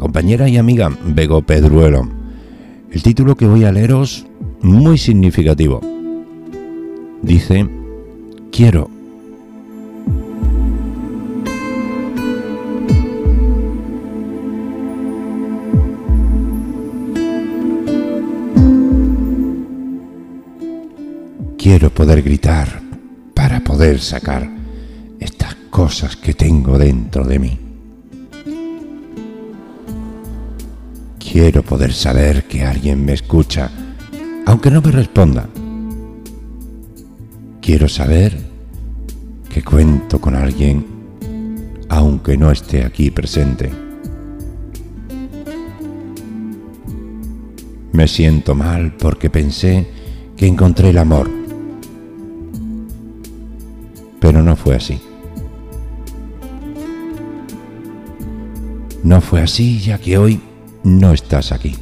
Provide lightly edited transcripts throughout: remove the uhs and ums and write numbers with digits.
compañera y amiga Bego Pedruelo. El título que voy a leeros, muy significativo. Dice: quiero. Quiero poder gritar para poder sacar estas cosas que tengo dentro de mí. Quiero poder saber que alguien me escucha, aunque no me responda. Quiero saber que cuento con alguien, aunque no esté aquí presente. Me siento mal porque pensé que encontré el amor, pero no fue así. No fue así, ya que hoy no estás aquí.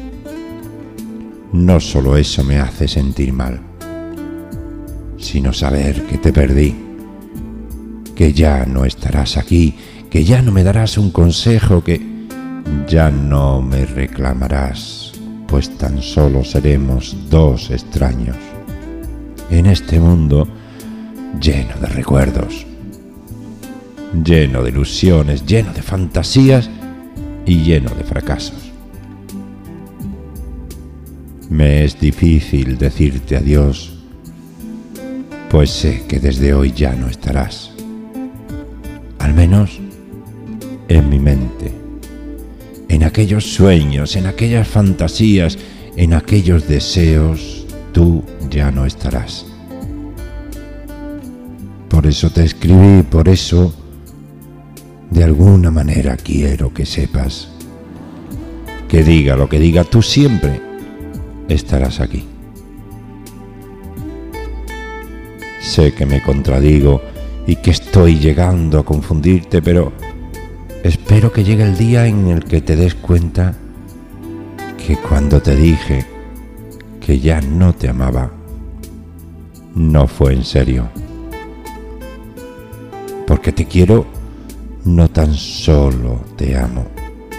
No solo eso me hace sentir mal, sino saber que te perdí, que ya no estarás aquí, que ya no me darás un consejo, que ya no me reclamarás, pues tan solo seremos dos extraños en este mundo lleno de recuerdos, lleno de ilusiones, lleno de fantasías y lleno de fracasos. Me es difícil decirte adiós, pues sé que desde hoy ya no estarás, al menos en mi mente, en aquellos sueños, en aquellas fantasías, en aquellos deseos, tú ya no estarás. Por eso te escribí, por eso de alguna manera quiero que sepas que diga lo que diga, tú siempre estarás aquí. Sé que me contradigo y que estoy llegando a confundirte, pero espero que llegue el día en el que te des cuenta que cuando te dije que ya no te amaba, no fue en serio. Porque te quiero, no tan solo te amo.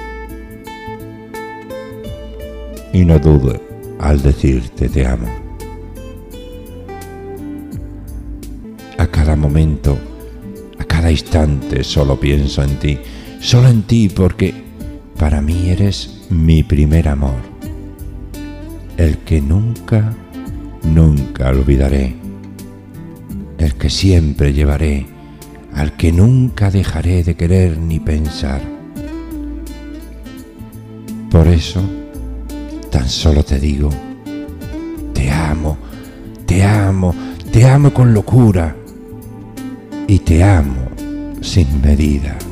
Y no dudo al decirte te amo. A cada momento, a cada instante solo pienso en ti, solo en ti, porque para mí eres mi primer amor, el que nunca, nunca olvidaré, el que siempre llevaré, al que nunca dejaré de querer ni pensar. Por eso, tan solo te digo, te amo, te amo, te amo con locura y te amo sin medida.